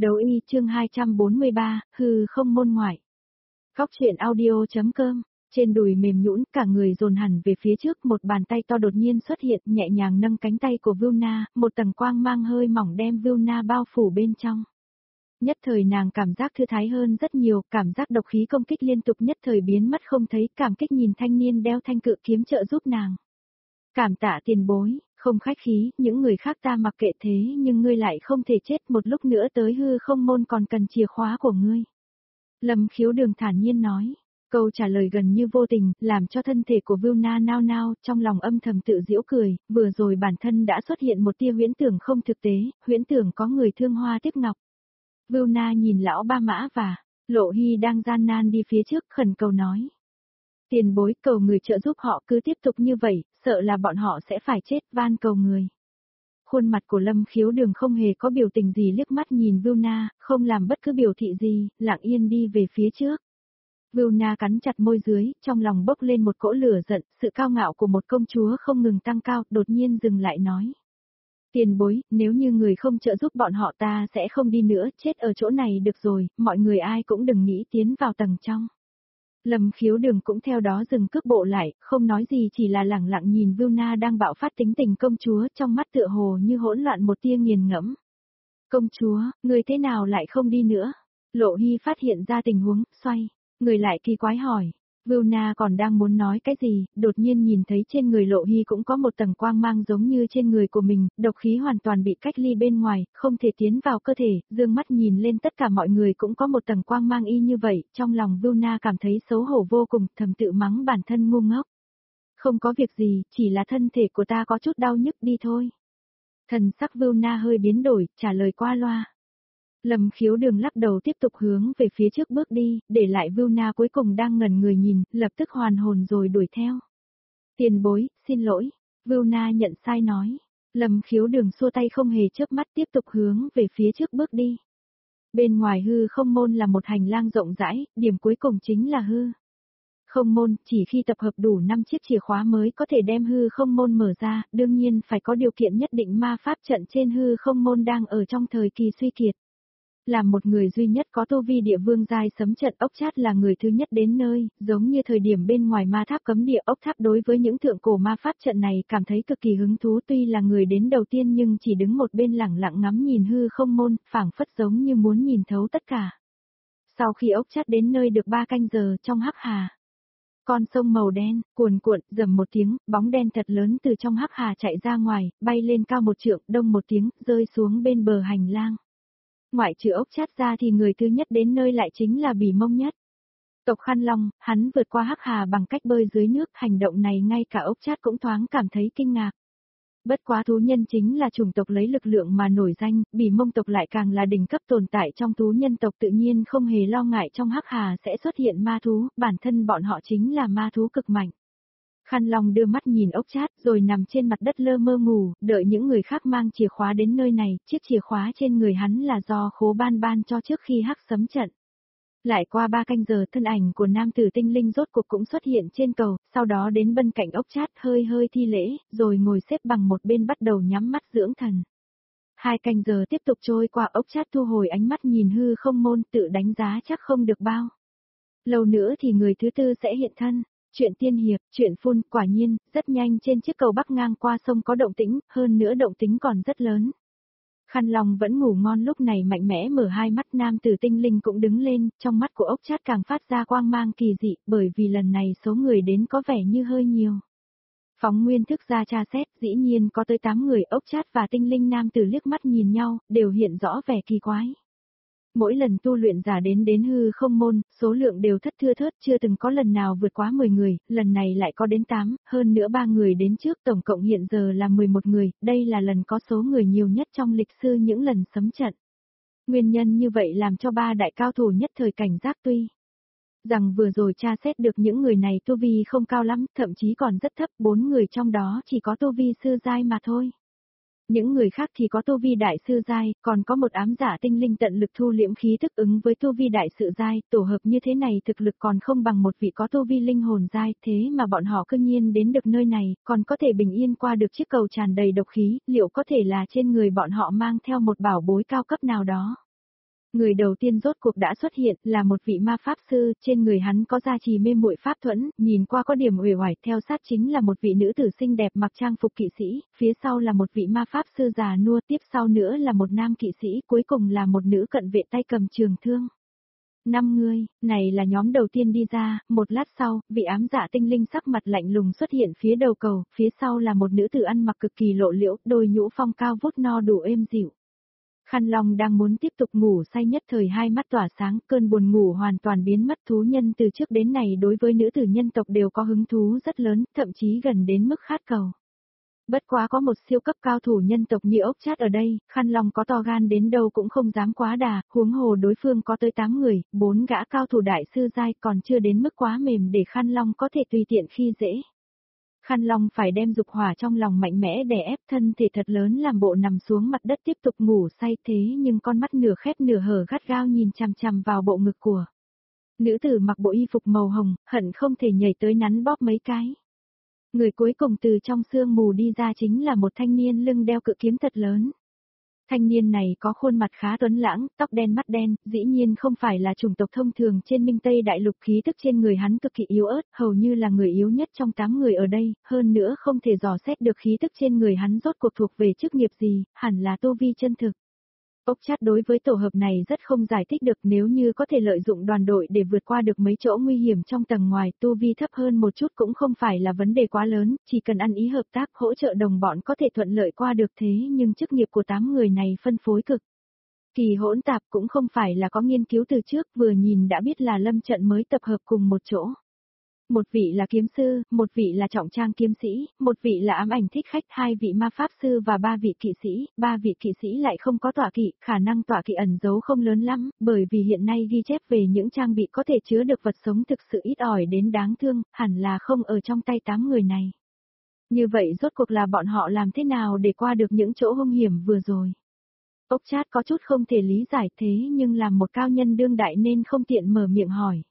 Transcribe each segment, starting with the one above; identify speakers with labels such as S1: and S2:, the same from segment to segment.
S1: Đấu y chương 243, hư không môn ngoại. Góc truyện audio.com, trên đùi mềm nhũn, cả người dồn hẳn về phía trước, một bàn tay to đột nhiên xuất hiện, nhẹ nhàng nâng cánh tay của Vilna, một tầng quang mang hơi mỏng đem Vilna bao phủ bên trong. Nhất thời nàng cảm giác thư thái hơn rất nhiều, cảm giác độc khí công kích liên tục nhất thời biến mất không thấy, cảm kích nhìn thanh niên đeo thanh cự kiếm trợ giúp nàng. Cảm tạ tiền bối, không khách khí, những người khác ta mặc kệ thế nhưng ngươi lại không thể chết, một lúc nữa tới hư không môn còn cần chìa khóa của ngươi. Lâm Khiếu Đường thản nhiên nói, câu trả lời gần như vô tình, làm cho thân thể của Vilna nao nao, trong lòng âm thầm tự giễu cười, vừa rồi bản thân đã xuất hiện một tia huyễn tưởng không thực tế, huyễn tưởng có người thương hoa tiếc ngọc. Vilna nhìn lão Ba Mã và Lộ Hy đang gian nan đi phía trước, khẩn cầu nói. Tiền bối, cầu người trợ giúp họ, cứ tiếp tục như vậy, sợ là bọn họ sẽ phải chết, van cầu người. Khuôn mặt của Lâm Khiếu Đường không hề có biểu tình gì, liếc mắt nhìn Vilna, không làm bất cứ biểu thị gì, lặng yên đi về phía trước. Vilna cắn chặt môi dưới, trong lòng bốc lên một cỗ lửa giận, sự cao ngạo của một công chúa không ngừng tăng cao, đột nhiên dừng lại nói. Tiền bối, nếu như người không trợ giúp bọn họ ta sẽ không đi nữa, chết ở chỗ này được rồi, mọi người ai cũng đừng nghĩ tiến vào tầng trong. Lâm Khiếu Đường cũng theo đó dừng cước bộ lại, không nói gì, chỉ là lẳng lặng nhìn Vilna đang bạo phát tính tình công chúa, trong mắt tựa hồ như hỗn loạn một tia nghiền ngẫm. Công chúa, người thế nào lại không đi nữa? Lộ Hy phát hiện ra tình huống, xoay, người lại kỳ quái hỏi. Vilna còn đang muốn nói cái gì, đột nhiên nhìn thấy trên người Lộ Hy cũng có một tầng quang mang giống như trên người của mình, độc khí hoàn toàn bị cách ly bên ngoài, không thể tiến vào cơ thể, dương mắt nhìn lên tất cả mọi người cũng có một tầng quang mang y như vậy, trong lòng Vilna cảm thấy xấu hổ vô cùng, thầm tự mắng bản thân ngu ngốc. Không có việc gì, chỉ là thân thể của ta có chút đau nhức đi thôi. Thần sắc Vilna hơi biến đổi, trả lời qua loa. Lâm Khiếu Đường lắc đầu tiếp tục hướng về phía trước bước đi, để lại Vilna cuối cùng đang ngẩn người nhìn, lập tức hoàn hồn rồi đuổi theo. Tiền bối, xin lỗi. Vilna nhận sai nói. Lâm Khiếu Đường xua tay không hề chớp mắt tiếp tục hướng về phía trước bước đi. Bên ngoài hư không môn là một hành lang rộng rãi, điểm cuối cùng chính là hư không môn, chỉ khi tập hợp đủ 5 chiếc chìa khóa mới có thể đem hư không môn mở ra, đương nhiên phải có điều kiện nhất định, ma pháp trận trên hư không môn đang ở trong thời kỳ suy kiệt. Là một người duy nhất có tu vi địa vương giai sấm trận, ốc chát là người thứ nhất đến nơi, giống như thời điểm bên ngoài ma tháp cấm địa, ốc tháp đối với những thượng cổ ma pháp trận này cảm thấy cực kỳ hứng thú, tuy là người đến đầu tiên nhưng chỉ đứng một bên lẳng lặng ngắm nhìn hư không môn, phảng phất giống như muốn nhìn thấu tất cả. Sau khi ốc chát đến nơi được 3 canh giờ, trong hắc hà, con sông màu đen, cuồn cuộn, rầm một tiếng, bóng đen thật lớn từ trong hắc hà chạy ra ngoài, bay lên cao 1 trượng, đông một tiếng, rơi xuống bên bờ hành lang. Ngoại trừ ốc chát ra thì người thứ nhất đến nơi lại chính là Bỉ Mông Nhất. Tộc Khăn Long, hắn vượt qua hắc hà bằng cách bơi dưới nước, hành động này ngay cả ốc chát cũng thoáng cảm thấy kinh ngạc. Bất quá thú nhân chính là chủng tộc lấy lực lượng mà nổi danh, Bỉ Mông tộc lại càng là đỉnh cấp tồn tại trong thú nhân tộc, tự nhiên không hề lo ngại trong hắc hà sẽ xuất hiện ma thú, bản thân bọn họ chính là ma thú cực mạnh. Khăn Long đưa mắt nhìn ốc chát rồi nằm trên mặt đất lơ mơ ngủ, đợi những người khác mang chìa khóa đến nơi này, chiếc chìa khóa trên người hắn là do Khố Ban ban cho trước khi hắc sấm trận. Lại qua 3 canh giờ, thân ảnh của nam tử tinh linh rốt cuộc cũng xuất hiện trên cầu, sau đó đến bên cạnh ốc chát hơi hơi thi lễ, rồi ngồi xếp bằng một bên bắt đầu nhắm mắt dưỡng thần. 2 canh giờ tiếp tục trôi qua, ốc chát thu hồi ánh mắt nhìn hư không môn, tự đánh giá chắc không được bao lâu nữa thì người thứ tư sẽ hiện thân. Chuyện tiên hiệp, chuyện phun, quả nhiên, rất nhanh trên chiếc cầu bắc ngang qua sông có động tĩnh, hơn nữa động tĩnh còn rất lớn. Khăn Long vẫn ngủ ngon lúc này mạnh mẽ mở hai mắt, nam tử tinh linh cũng đứng lên, trong mắt của ốc chát càng phát ra quang mang kỳ dị, bởi vì lần này số người đến có vẻ như hơi nhiều. Phóng nguyên thức ra tra xét, dĩ nhiên có tới 8 người, ốc chát và tinh linh nam tử liếc mắt nhìn nhau, đều hiện rõ vẻ kỳ quái. Mỗi lần tu luyện giả đến hư không môn, số lượng đều thưa thớt, chưa từng có lần nào vượt quá 10 người, lần này lại có đến 8, hơn nữa 3 người đến trước, tổng cộng hiện giờ là 11 người, đây là lần có số người nhiều nhất trong lịch sử những lần sấm trận. Nguyên nhân như vậy làm cho 3 đại cao thủ nhất thời cảnh giác, tuy rằng vừa rồi tra xét được những người này tu vi không cao lắm, thậm chí còn rất thấp, 4 người trong đó chỉ có tu vi sư giai mà thôi. Những người khác thì có tu vi đại sư giai, còn có một ám giả tinh linh tận lực thu liễm khí thức ứng với tu vi đại sự giai, tổ hợp như thế này thực lực còn không bằng một vị có tu vi linh hồn giai, thế mà bọn họ cư nhiên đến được nơi này, còn có thể bình yên qua được chiếc cầu tràn đầy độc khí, liệu có thể là trên người bọn họ mang theo một bảo bối cao cấp nào đó? Người đầu tiên rốt cuộc đã xuất hiện là một vị ma pháp sư, trên người hắn có gia trì mê muội pháp thuẫn, nhìn qua có điểm uể oải, theo sát chính là một vị nữ tử xinh đẹp mặc trang phục kỵ sĩ, phía sau là một vị ma pháp sư già nua, tiếp sau nữa là một nam kỵ sĩ, cuối cùng là một nữ cận vệ tay cầm trường thương. 5 người, này là nhóm đầu tiên đi ra, một lát sau, vị ám dạ tinh linh sắc mặt lạnh lùng xuất hiện phía đầu cầu, phía sau là một nữ tử ăn mặc cực kỳ lộ liễu, đôi nhũ phong cao vút no đủ êm dịu. Khăn Long đang muốn tiếp tục ngủ say nhất thời hai mắt tỏa sáng, cơn buồn ngủ hoàn toàn biến mất. Thú nhân từ trước đến nay đối với nữ tử nhân tộc đều có hứng thú rất lớn, thậm chí gần đến mức khát cầu. Bất quá có một siêu cấp cao thủ nhân tộc như ốc chát ở đây, Khăn Long có to gan đến đâu cũng không dám quá đà, huống hồ đối phương có tới 8 người, 4 gã cao thủ đại sư giai còn chưa đến mức quá mềm để Khăn Long có thể tùy tiện khi dễ. Khăn Long phải đem dục hỏa trong lòng mạnh mẽ đè ép, thân thể thật lớn làm bộ nằm xuống mặt đất tiếp tục ngủ say, thế nhưng con mắt nửa khép nửa hở gắt gao nhìn chằm chằm vào bộ ngực của nữ tử mặc bộ y phục màu hồng, hận không thể nhảy tới nắn bóp mấy cái. Người cuối cùng từ trong sương mù đi ra chính là một thanh niên lưng đeo cự kiếm thật lớn. Thanh niên này có khuôn mặt khá tuấn lãng, tóc đen mắt đen, dĩ nhiên không phải là chủng tộc thông thường trên Minh Tây Đại Lục, khí tức trên người hắn cực kỳ yếu ớt, hầu như là người yếu nhất trong 8 người ở đây, hơn nữa không thể dò xét được khí tức trên người hắn rốt cuộc thuộc về chức nghiệp gì, hẳn là tu vi chân thực. Ốc Chát đối với tổ hợp này rất không giải thích được, nếu như có thể lợi dụng đoàn đội để vượt qua được mấy chỗ nguy hiểm trong tầng ngoài, tu vi thấp hơn một chút cũng không phải là vấn đề quá lớn, chỉ cần ăn ý hợp tác hỗ trợ đồng bọn có thể thuận lợi qua được, thế nhưng chức nghiệp của 8 người này phân phối cực kỳ hỗn tạp, cũng không phải là có nghiên cứu từ trước, vừa nhìn đã biết là lâm trận mới tập hợp cùng một chỗ. Một vị là kiếm sư, một vị là trọng trang kiếm sĩ, một vị là ám ảnh thích khách, 2 vị ma pháp sư và 3 vị kỵ sĩ, 3 vị kỵ sĩ lại không có tọa kỵ, khả năng tọa kỵ ẩn giấu không lớn lắm, bởi vì hiện nay ghi chép về những trang bị có thể chứa được vật sống thực sự ít ỏi đến đáng thương, hẳn là không ở trong tay 8 người này. Như vậy rốt cuộc là bọn họ làm thế nào để qua được những chỗ hung hiểm vừa rồi? Ốc Chát có chút không thể lý giải, thế nhưng làm một cao nhân đương đại nên không tiện mở miệng hỏi.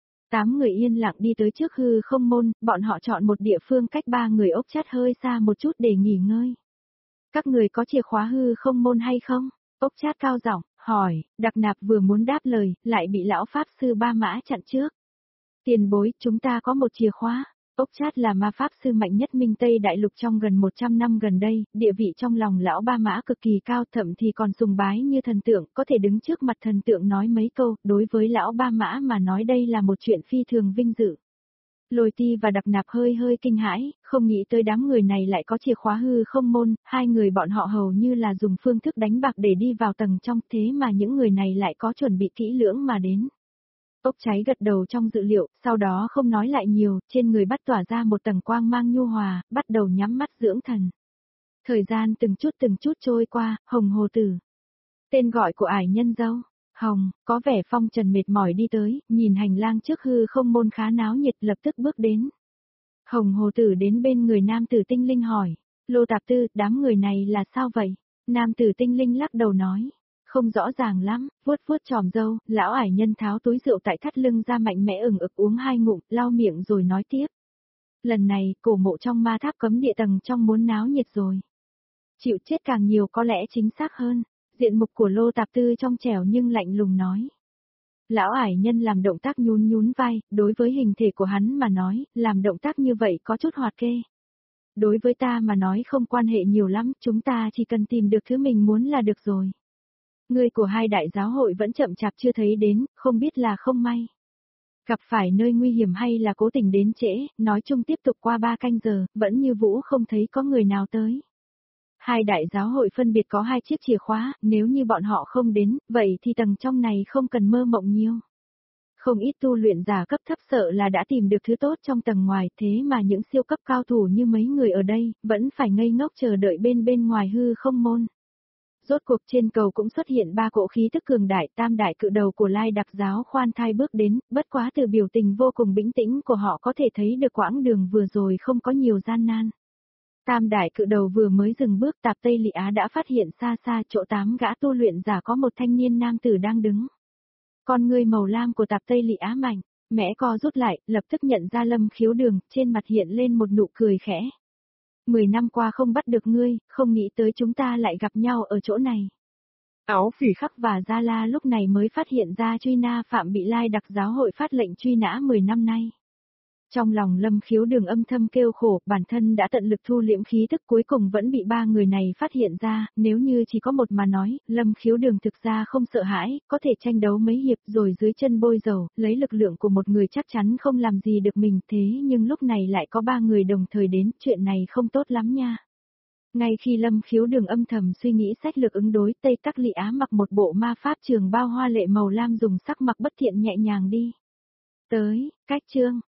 S1: 8 người yên lặng đi tới trước hư không môn, bọn họ chọn một địa phương cách 3 người Ốc Chát hơi xa một chút để nghỉ ngơi. Các người có chìa khóa hư không môn hay không? Ốc Chát cao giọng hỏi, Đặc Nạp vừa muốn đáp lời, lại bị lão pháp sư Ba Mã chặn trước. Tiền bối, chúng ta có một chìa khóa. Ốc Chát là ma pháp sư mạnh nhất Minh Tây Đại Lục trong gần 100 năm gần đây, địa vị trong lòng lão Ba Mã cực kỳ cao, thậm thì còn sùng bái như thần tượng, có thể đứng trước mặt thần tượng nói mấy câu, đối với lão Ba Mã mà nói đây là một chuyện phi thường vinh dự. Lôi Ti và Đặc Nạp hơi kinh hãi, không nghĩ tới đám người này lại có chìa khóa hư không môn, 2 người bọn họ hầu như là dùng phương thức đánh bạc để đi vào tầng trong, thế mà những người này lại có chuẩn bị kỹ lưỡng mà đến. Ốc Cháy gật đầu trong dự liệu, sau đó không nói lại nhiều, trên người bắt tỏa ra một tầng quang mang nhu hòa, bắt đầu nhắm mắt dưỡng thần. Thời gian từng chút trôi qua, Hồng Hồ Tử. Tên gọi của ải nhân dâu, Hồng, có vẻ phong trần mệt mỏi đi tới, nhìn hành lang trước hư không môn khá náo nhiệt lập tức bước đến. Hồng Hồ Tử đến bên người nam tử tinh linh hỏi, Lô Tạp Tư, đám người này là sao vậy? Nam tử tinh linh lắc đầu nói. Không rõ ràng lắm, vuốt chòm râu, lão ải nhân tháo túi rượu tại thắt lưng ra mạnh mẽ ửng ực uống 2 ngụm, lau miệng rồi nói tiếp. Lần này, cổ mộ trong ma tháp cấm địa tầng trong muốn náo nhiệt rồi. Chịu chết càng nhiều có lẽ chính xác hơn, diện mục của Lô Tạp Tư trong trẻo nhưng lạnh lùng nói. Lão ải nhân làm động tác nhún vai, đối với hình thể của hắn mà nói, làm động tác như vậy có chút hoạt kê. Đối với ta mà nói không quan hệ nhiều lắm, chúng ta chỉ cần tìm được thứ mình muốn là được rồi. Người của 2 đại giáo hội vẫn chậm chạp chưa thấy đến, không biết là không may. Gặp phải nơi nguy hiểm hay là cố tình đến trễ, nói chung tiếp tục qua 3 canh giờ, vẫn như Vũ không thấy có người nào tới. 2 đại giáo hội phân biệt có 2 chiếc chìa khóa, nếu như bọn họ không đến, vậy thì tầng trong này không cần mơ mộng nhiều. Không ít tu luyện giả cấp thấp sợ là đã tìm được thứ tốt trong tầng ngoài, thế mà những siêu cấp cao thủ như mấy người ở đây, vẫn phải ngây ngốc chờ đợi bên ngoài hư không môn. Rốt cuộc trên cầu cũng xuất hiện 3 cỗ khí tức cường đại, tam đại cự đầu của Lai Đặc giáo khoan thai bước đến, bất quá từ biểu tình vô cùng bình tĩnh của họ có thể thấy được quãng đường vừa rồi không có nhiều gian nan. Tam đại cự đầu vừa mới dừng bước, Tạp Tây Lị Á đã phát hiện xa xa chỗ 8 gã tu luyện giả có một thanh niên nam tử đang đứng. Con ngươi màu lam của Tạp Tây Lị Á mạnh, mẽ co rút lại, lập tức nhận ra Lâm Khiếu Đường, trên mặt hiện lên một nụ cười khẽ. 10 năm qua không bắt được ngươi, không nghĩ tới chúng ta lại gặp nhau ở chỗ này. Áo Phỉ Khắc và Gia La lúc này mới phát hiện ra truy na phạm bị Lai Đặc giáo hội phát lệnh truy nã 10 năm nay. Trong lòng Lâm Khiếu Đường âm thầm kêu khổ, bản thân đã tận lực thu liễm khí tức cuối cùng vẫn bị ba người này phát hiện ra, nếu như chỉ có một mà nói, Lâm Khiếu Đường thực ra không sợ hãi, có thể tranh đấu mấy hiệp rồi dưới chân bôi dầu, lấy lực lượng của một người chắc chắn không làm gì được mình, thế nhưng lúc này lại có ba người đồng thời đến, chuyện này không tốt lắm nha. Ngay khi Lâm Khiếu Đường âm thầm suy nghĩ sách lược ứng đối, Tây Tắc Lị Á mặc một bộ ma pháp trường bao hoa lệ màu lam dùng sắc mặc bất thiện nhẹ nhàng đi tới, cách chương